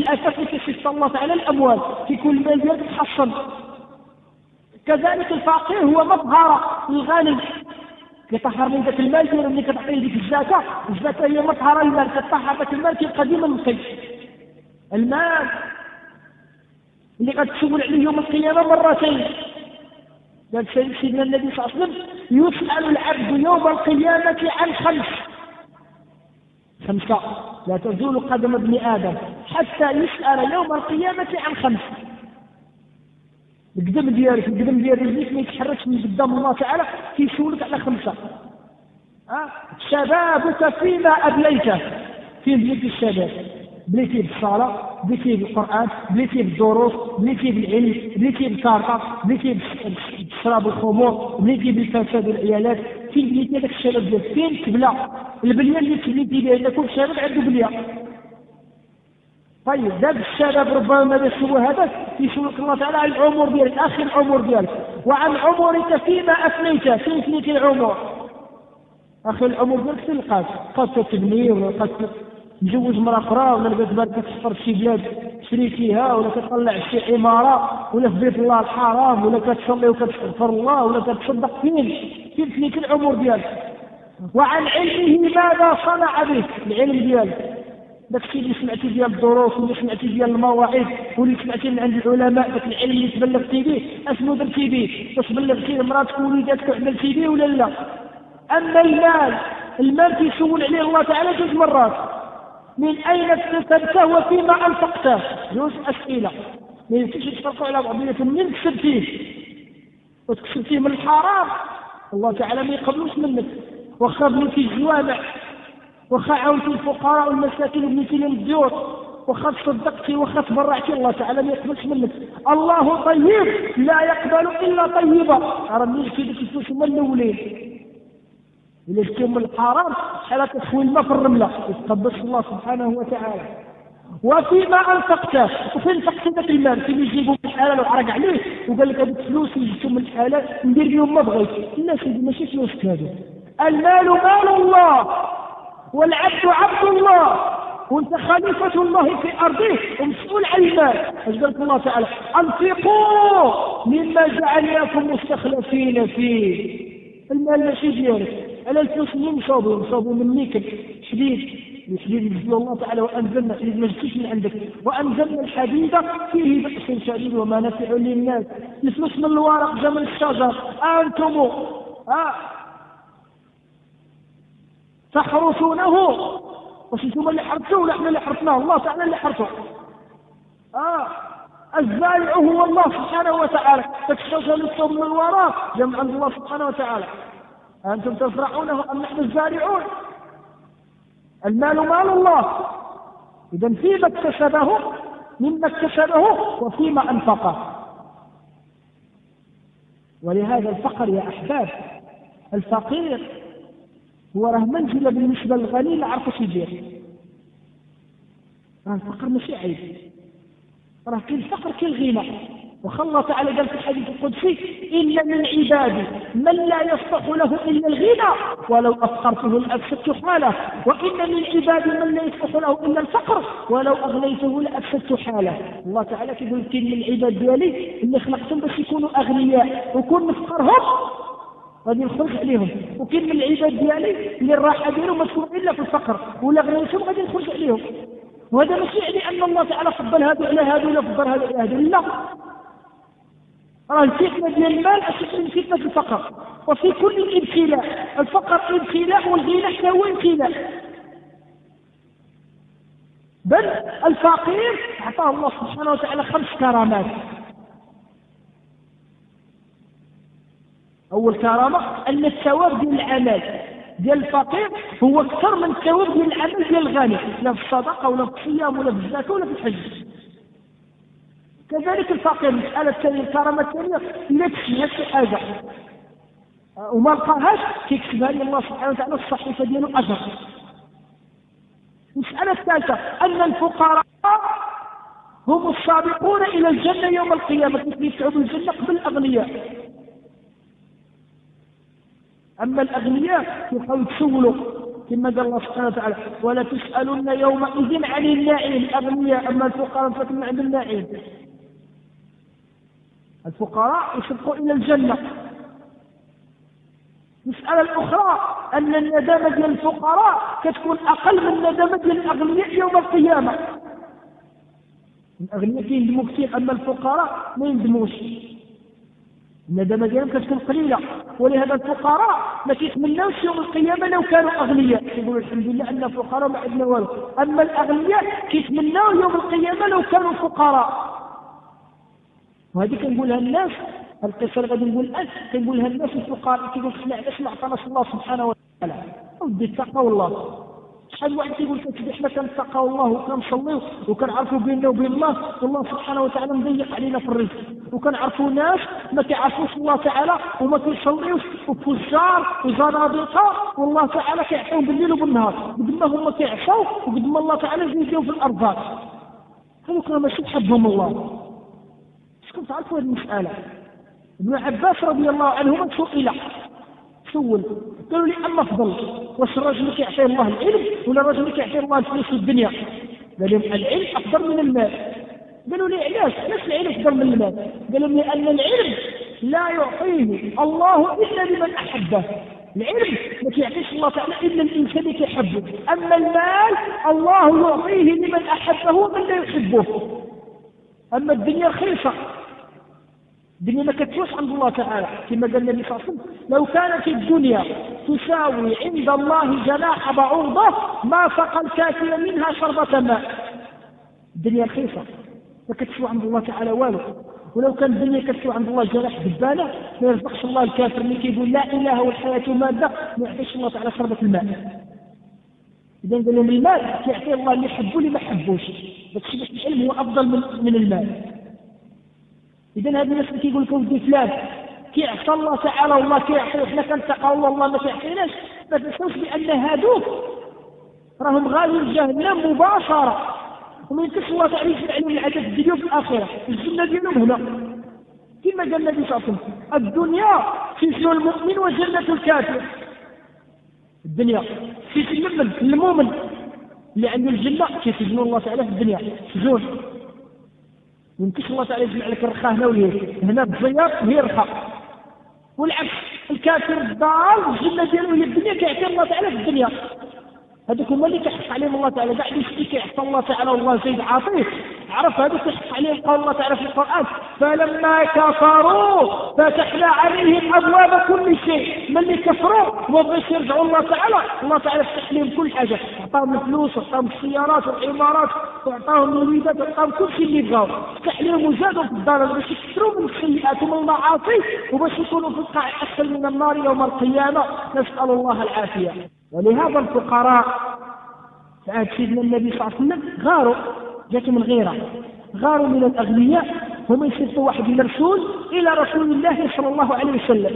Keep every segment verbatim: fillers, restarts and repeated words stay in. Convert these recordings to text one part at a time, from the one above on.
الأساس كيصيفط الله تعالى الأموال في كل مال ديالك تحصن. كذلك الفقير هو مطهرة للغني، كيطهر من ذاك المال ديالو ملي كتعطيه ديك الزكاة. الزكاة هي مطهرة للمال، كتطهر ذاك المال كيبقى ديما نقي. المال اللي غتسول عليه يوم القيامة مرتين، قال سيدنا النبي صلى الله عليه وسلم: يسأل العبد يوم القيامة عن خمس خمسة لا تزول قدم ابن آدم حتى يسأل يوم القيامة عن خمس. القدم ديالك القدم ديال رجليك ما يتحركش من قدام الله تعالى كيسولك على خمسة. أه؟ شبابك فيما أبليته، فين بليتي الشباب؟ بليتي بالصلاة، بليتي بالقرآن، بليتي بالدروس، بليتي بالعلم، بليتي بالكارطة، بليتي بشراب الخمور، بليتي بالفساد والعيالات. فين بليتي هذاك الشباب ديالك؟ فين تبلى البليه اللي تبليتي بها؟ إذا كل شباب عنده بليه. طيب ذاك الشباب ربما ماذا سوى هذا؟ يسولك الله تعالى عن العمر ديالك، اخر العمر ديالك، وعن عمرك فيما افنيته، فين فنيتي العمر؟ اخر العمر ديالك فين لقاك؟ قد تبني ولا قد تزوج مرة أخرى، ولا لقيت بالك كتسفر في شي بلاد شريتيها، ولا كتطلع شي عمارة، ولا في بيت الله الحرام، ولا كتصلي وكتستغفر الله، ولا كتصدق. فين فين فنيتي العمر ديالك؟ وعن علمه ماذا صنع به؟ العلم ديالك داك الشيء اللي سمعتي ديال الدروس، واللي سمعتي ديال المواعظ، واللي سمعتي من عند العلماء، داك العلم اللي تبلغتي به اشنو درتي به؟ واش بلغتي لمراتك ووليداتك وعملتي به ولا لا؟ اما المال، المال كيسول عليه الله تعالى جوج مرات: من اين اكتسبته وفيما انفقته؟ جوج اسئله ما يمكنش يتفرقوا على بعضياتهم. من كسبتيه؟ وتكسبتيه من الحرام الله تعالى ما يقبلوش منك. واخا بنيتي الجوامع، واخا عاونتي الفقراء والمساكين وبنيتي لهم الديور، واخا تصدقتي، واخا تبرعتي، الله تعالى ما يقبلش منك. الله طيب لا يقبل الا طيبا. راه ملي جبتي ديك الفلوس هما الاولين، الا جبتيهم من الحرام بحال تخوي الماء في الرمله، يتقبلش الله سبحانه وتعالى. وفيما انفقته، وفين انفقتي ذاك المال؟ فين يجيبوا من الحلال وعرق عليه وقال لك هذيك الفلوس اللي جبتهم من الحلال ندير بهم ما بغيت. لا سيدي ماشي فلوسك هذو. المال مال الله، والعبد عبد الله، وانت خليفة الله في أرضه ومسؤول عن المال. اش قال الله تعالى؟ أنفقوا مما جعلناكم مستخلفين فيه. المال ماشي ديالك. على الفلوس اللي نصابوا نصابوا من نيكل حديد، الحديد نزل الله تعالى: وأنزلنا حديد ما جبتيش من عندك، وأنزلنا الحديد فيه بأس شديد ومنافع للناس. الفلوس من الورق جا من الشجر. أنتم آه تحرسونه، واش انتم اللي حرثوه ولا احنا اللي حرثناه؟ الله تعالى اللي حرثه. اه الزارع هو الله سبحانه وتعالى. فالشجر يطلب من الوراء جمع عند الله سبحانه وتعالى. انتم تزرعونه ام نحن الزارعون؟ المال مال الله. اذا فيما اكتسبه، مما اكتسبه، وفيما انفقه. ولهذا الفقر يا احباب، الفقير هو راه منزله بالنسبه للغني لا عرفش يدير. راه الفقر ماشي عيب، راه كاين الفقر كاين الغنى. وخا الله تعالى قال في الحديث القدسي: ان من عبادي من لا يصلح له الا الغنى ولو افقرته لافسدت حاله، وان من عبادي من لا يصلح له الا الفقر ولو اغنيته لافسدت حاله. الله تعالى كيقول كاين من العباد ديالي اللي خلقتهم باش يكونوا اغنياء وكون نفقرهم غادي نخرج عليهم، وكاين من العباد ديالي اللي الراحه ديالهم ما تكون الا في الفقر، ولا غنيتهم غادي نخرج عليهم. وهذا ماشي يعني ان الله تعالى فضل هذا على هذا ولا فضل هذا على هذا، لا. راه الفتنه ديال المال اشد من فتنه الفقر، وفي كل ابتلاء. الفقر ابتلاء والغنى حتى هو ابتلاء. بل الفقير اعطاه الله سبحانه وتعالى خمس كرامات. أول كرامة أن الثواب ديال العمل ديال الفقير هو أكثر من الثواب ديال العمل ديال الغني، لا في الصدقة ولا في الصيام ولا في الزكاة ولا في الحج. كذلك الفقير، المسألة الثانية، الكرامة الثانية، إلا تشهد شي حاجة وما لقاهاش كيكتبها لي الله سبحانه وتعالى الصحيفة ديالو أجر. المسألة الثالثة أن الفقراء هم السابقون إلى الجنة يوم القيامة، يسعدوا الجنة قبل الأغنياء. أما الأغنياء يبقوا يتسولوا كما قال الله سبحانه وتعالى ولا تسألن يومئذ عن النعيم. الأغنياء أما الفقراء فكم عند النعيم. الفقراء يسبقوا إلى الجنة. المسألة الأخرى أن الندامة ديال الفقراء كتكون أقل من الندامة ديال الأغنياء يوم القيامة. الأغنياء كيندموا كثير أما الفقراء ما يندموش، الندامة ديالهم كتكون قليلة. ولهذا الفقراء ما كيتمناوش يوم القيامة لو كانوا أغنياء، كيقولوا الحمد لله أننا فقراء ما عندنا والو. أما الأغنياء كيتمناو يوم القيامة لو كانوا فقراء. وهذه كنقولها الناس، القصة اللي غادي نقول الآن كنقولها الناس الفقراء كيقول حنا علاش ما عطاناش الله سبحانه وتعالى. ودي اتقوا الله. شحال واحد كيقول كتبي حنا كنتقوا الله وكنصليو وكنعرفوا بيننا وبين الله والله سبحانه وتعالى مضيق علينا في الرزق، وكنعرفوا ناس ما كيعرفوش الله تعالى وما كيصليوش وفجار وزنادقه والله تعالى كيعطيهم بالليل وبالنهار، قد ما هما كيعصوا وقد ما الله تعالى يزيدوا في الارضات. هذوك ماشي بحبهم الله. شكون تعرفوا هذه المسألة؟ ابن عباس رضي الله عنهما سئل سول قالوا لي أما أفضل واش الرجل اللي كيعطيه الله العلم ولا الرجل اللي كيعطيه الله الفلوس في الدنيا؟ قال لهم العلم أفضل من المال. قالوا لي علاش؟ علاش العلم أفضل من المال؟ قال لهم لأن العلم لا يعطيه الله إلا لمن أحبه. العلم ما كيعطيش الله تعالى إلا الإنسان اللي كيحبه، أما المال الله يعطيه لمن أحبه ومن لا يحبه. أما الدنيا رخيصة، الدنيا ما كتسواش عند الله تعالى كما قال النبي صلى الله عليه وسلم لو كانت الدنيا تساوي عند الله جناح بعوضة ما سقى الكافر منها شربة ماء. الدنيا رخيصة ما كتسوى عند الله تعالى والو. ولو كان الدنيا كتسوى عند الله جناح دبانة ما يرزقش الله الكافر اللي كيقول لا إله والحياة مادة ما يعطيش الله تعالى شربة الماء. إذا قال لهم المال كيعطي الله اللي يحبه اللي ما حبوش، بس العلم هو أفضل من, من المال. إذا هذا الناس اللي كيقول لكم ودي فلان كيعطى الله تعالى والله كيعطيه وحنا كنتقوا الله والله ما كيعطيناش، ما تنسوش بأن هادوك راهم غالين جهنم مباشرة وما يمكنش الله تعالى يجمع عليهم العدد ديالهم في الآخرة، الجنة ديالهم هنا. كما قال النبي صلى الله عليه وسلم الدنيا سجن المؤمن وجنة الكافر. الدنيا سجن من المؤمن لأن الجنة كيسجن الله تعالى في الدنيا سجون. يمكنش الله تعالى يجمع لك الرخاء هنا واليوم هنا بزيار وهي رخاء، والعكس الكافر الضال الجنة ديالو هي الدنيا كيعطي الله تعالى في الدنيا. هذوك هما اللي كيحق عليهم الله تعالى كاع اللي كيعطى الله تعالى والله زيد عاطيه عرف هذوك كيحق عليهم قال الله تعالى في القرآن فلما كفروا فتحنا عليهم أبواب كل شيء. من اللي كفروا وما بغاوش يرجعوا الله تعالى الله تعالى فتح لهم كل حاجة، عطاهم الفلوس وعطاهم السيارات والعمارات وعطاهم الوليدات وعطاهم كل شيء اللي بغاو، فتح لهم وزادهم في الدار باش يكثروا من السيئات ومن المعاصي وباش يكونوا في القاع أسفل من النار يوم القيامة. نسأل الله العافية. ولهذا الفقراء في عهد سيدنا النبي صلى الله عليه وسلم غاروا جاتهم الغيرة، غاروا من الأغنياء هم يصيفوا واحد المرسول إلى رسول الله صلى الله عليه وسلم.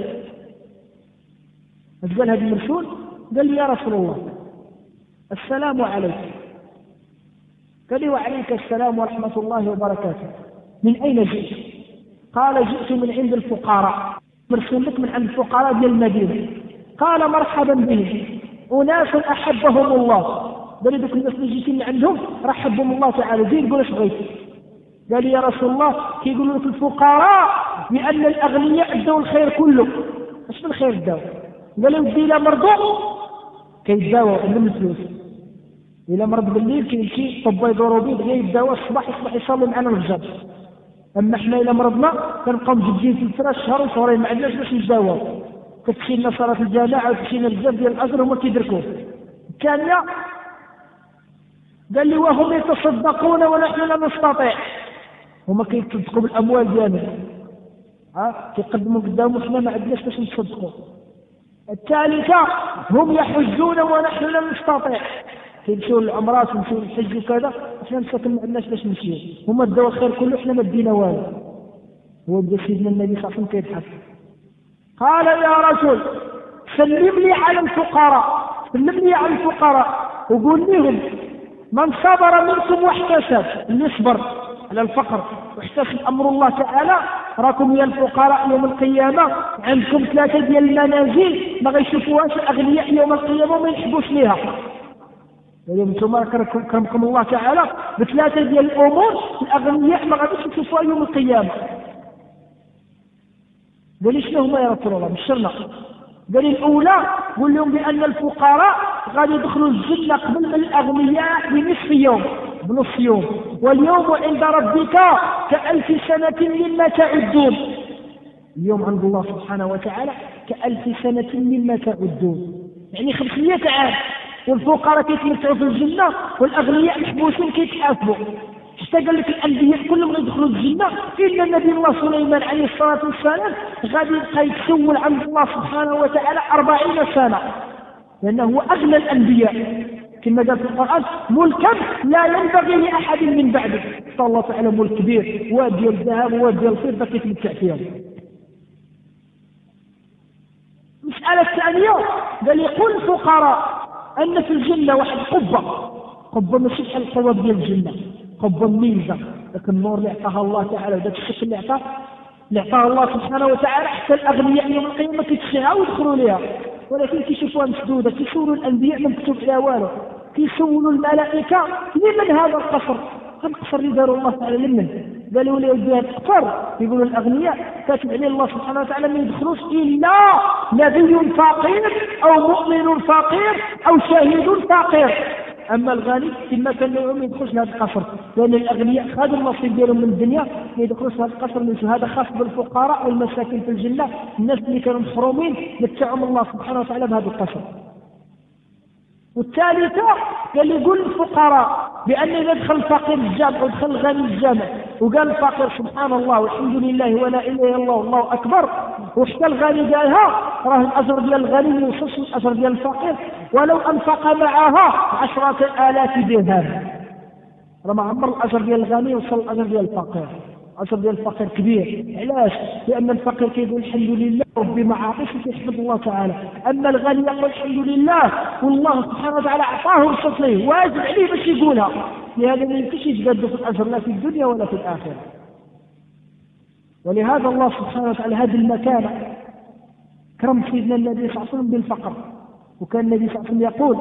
قال هذا المرسول قال لي يا رسول الله السلام عليك. قال لي وعليك السلام ورحمة الله وبركاته. من أين جئت؟ قال جئت من عند الفقراء، مرسول لك من عند الفقراء ديال المدينة. قال مرحبا بهم أناس أحبهم الله. قال لي ذوك الناس اللي جيتي من عندهم رحبهم الله تعالى زين قول اش بغيت. قال لي يا رسول الله كيقولوا لك الفقراء بأن الأغنياء ادوا الخير كله. اش من الخير داو؟ قال لي ودي إلى مرضو كيداووا من الفلوس، إلى مرض بالليل كيمشي طبا يدوروا بيه بغا يداوى الصباح يصبح يصلي معنا الفجر. أما حنا إلى مرضنا كنبقاو مجدين في الفراش شهر وشهرين ما عندناش باش نتداواو، كتمشي لنا صلاة الجماعة وتمشي لنا بزاف ديال الأجر هما كيدركوه. الثانية قال لي وهم يتصدقون ونحن لا نستطيع، هما كيتصدقوا بالأموال ديالهم ها كيقدموا قدامهم حنا ما عندناش باش نتصدقوا. الثالثة هم يحجون ونحن لا نستطيع، كيمشيو للعمرات ويمشيو للحج وكذا حنا مساكن ما عندناش باش نمشيو، هما داو الخير كله حنا ما دينا والو. هو بدا سيدنا النبي صلى الله عليه وسلم كيضحك قال يا رجل سلم لي على الفقراء، سلم لي على الفقراء وقول لهم من صبر منكم واحتسب، اللي يصبر على الفقر واحتسب أمر الله تعالى راكم يا الفقراء يوم القيامة عندكم ثلاثة ديال المنازل ما غيشوفوهاش الأغنياء يوم القيامة وما يحبوش ليها. يعني انتم كرمكم الله تعالى بثلاثة ديال الأمور الأغنياء ما غاديش يشوفوها يوم القيامة. قال لي شنو هما يا رسول الله؟ بشرنا. قال لي الأولى قول لهم بأن الفقراء غادي يدخلوا الجنة قبل من الأغنياء بنصف يوم بنصف يوم، واليوم عند ربك كألف سنة مما تعدون. اليوم عند الله سبحانه وتعالى كألف سنة مما تعدون، يعني خمسمائة عام. والفقراء كيتمتعوا في الجنة والأغنياء محبوسين كيتحاسبوا. حتى قال لك الأنبياء كلهم يدخلوا الجنة إلا نبي الله سليمان عليه الصلاة والسلام غادي يبقى يتسول عند الله سبحانه وتعالى أربعين سنة، لأنه هو أغنى الأنبياء كما قال في القرآن ملكا لا ينبغي لأحد من بعده. الله تعالى ملك كبير، واد ديال الذهب وواد ديال الفضة كيتمتع فيها. المسألة الثانية قال يقول الفقراء أن في الجنة واحد قبة، قبة ماشي بحال القبب ديال الجنة، قبة مميزة، ذاك النور اللي عطاها الله تعالى وذاك الشكل اللي عطاه اللي عطاه الله سبحانه وتعالى حتى الأغنياء يوم القيامة كيتشيعها ويدخلوا ليها، ولكن كيشوفوها مسدودة. كيسولوا الأنبياء ما مكتوب عليها والو، كيسولوا الملائكة لمن هذا القصر؟ هذا القصر اللي داروا الله تعالى لمن؟ قالوا لي ودي هذا القصر، يقولوا الأغنياء كاتب عليه الله سبحانه وتعالى ما يدخلوش إلا نبي فقير أو مؤمن فقير أو شهيد فقير. أما الغني كما كان ما يدخلش لهذا القصر، لأن الأغنياء خدوا النصيب ديالهم من الدنيا ما يدخلوش لهذا القصر. من هذا خاص بالفقراء والمساكين في الجنة، الناس اللي كانوا محرومين متعهم الله سبحانه وتعالى بهذا القصر. والثالثة قال يقول الفقراء بأن إذا دخل الفقير الجامع ودخل الغني الجامع وقال الفقير سبحان الله والحمد لله ولا إله إلا الله والله أكبر، وحتى الغني قالها راه الأجر ديال الغني ما يوصلش الأجر ديال الفقير ولو أنفق معها عشرة آلاف درهم. راه ما عمر الأجر ديال الغني يوصل الأجر ديال الفقير. الأجر ديال الفقير كبير. علاش؟ لأن الفقير كيقول الحمد لله ربي ما عاطيش كيحمد الله تعالى، أما الغني يقول الحمد لله والله سبحانه وتعالى أعطاه وصلت ليه، واجب عليه باش يقولها. لهذا ما يمكنش يتقدوا في الأجر لا في الدنيا ولا في الآخرة. ولهذا الله سبحانه وتعالى هذه المكانة كرم سيدنا النبي صلى الله عليه وسلم بالفقر. وكان النبي صلى الله عليه وسلم يقول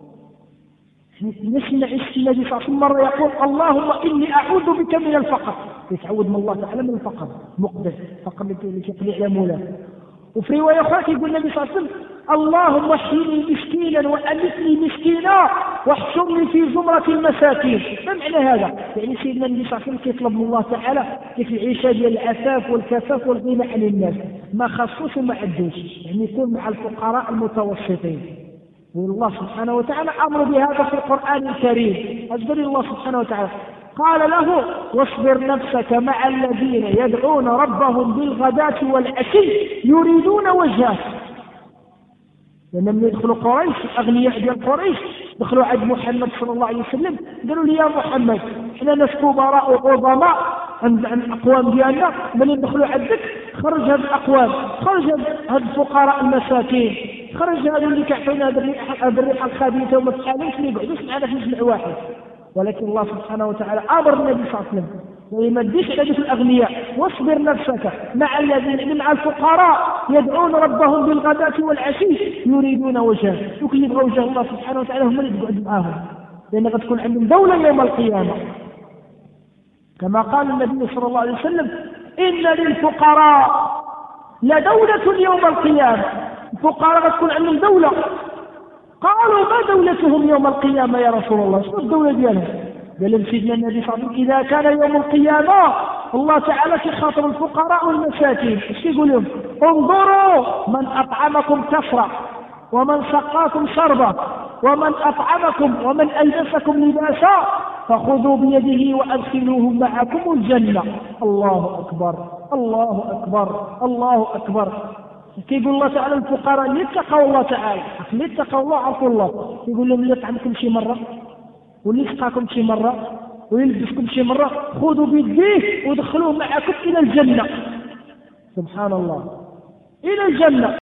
نسمع النبي صلى الله عليه وسلم مرة يقول اللهم إني أعوذ بك من الفقر، يتعوذ من الله تعالى من الفقر مقدس، فقر اللي يقضي على مولاه. وفي رواية أخرى يقول النبي صلى الله عليه وسلم اللهم احيني مسكينا وأمتني مسكينا واحشرني في زمرة المساكين. ما معنى هذا؟ يعني سيدنا النبي صلى الله عليه وسلم يطلب من الله تعالى كيف العيشة ديال العفاف والكفاف والغنى عن الناس، ما خصوش وما عدوش، يعني يكون مع الفقراء المتوسطين. والله سبحانه وتعالى أمر بهذا في القرآن الكريم. أجبر الله سبحانه وتعالى قال له واصبر نفسك مع الذين يدعون ربهم بالغداة والعشي يريدون وجهه. لما يدخلوا قريش الأغنياء ديال قريش دخلوا عند محمد صلى الله عليه وسلم قالوا له يا محمد احنا ناس كبراء وعظماء عند الأقوام ديالنا، من يدخلوا عندك خرج هذه الأقوام، خرج هذه الفقراء المساكين، خرج هذا اللي كيعطينا هذه الريحة الخبيثة وما تحالفش ما يقعدوش معنا في مجمع واحد. ولكن الله سبحانه وتعالى أمر النبي صلى الله عليه وسلم وما تديش على ذوك الأغنياء، واصبر نفسك مع الذين مع الفقراء يدعون ربهم بالغداة والعشي يريدون وجهه. ذوك اللي يبغوا وجه الله سبحانه وتعالى هم اللي تقعد معاهم، لأن غتكون عندهم دولة يوم القيامة. كما قال النبي صلى الله عليه وسلم إن للفقراء لدولة يوم القيامة. الفقراء غتكون عندهم دولة. قالوا ما دولتهم يوم القيامة يا رسول الله؟ شنو الدولة ديالهم؟ قال لهم سيدنا النبي صلى الله عليه وسلم إذا كان يوم القيامة الله تعالى كيخاطب الفقراء والمساكين ايش يقول لهم؟ انظروا من أطعمكم كسرة ومن سقاكم شربة ومن أطعمكم ومن ألبسكم لباسا فخذوا بيده وأدخلوه معكم الجنة. الله أكبر الله أكبر الله أكبر. كيقول الله تعالى الفقراء اللي اتقوا الله تعالى، اللي اتقوا الله عرفوا الله، يقول لهم اللي طعمكم شي مرة واللي سقاكم شي مرة ويلبسكم شي مرة خذوا بيديه ودخلوه معكم إلى الجنة. سبحان الله، إلى الجنة.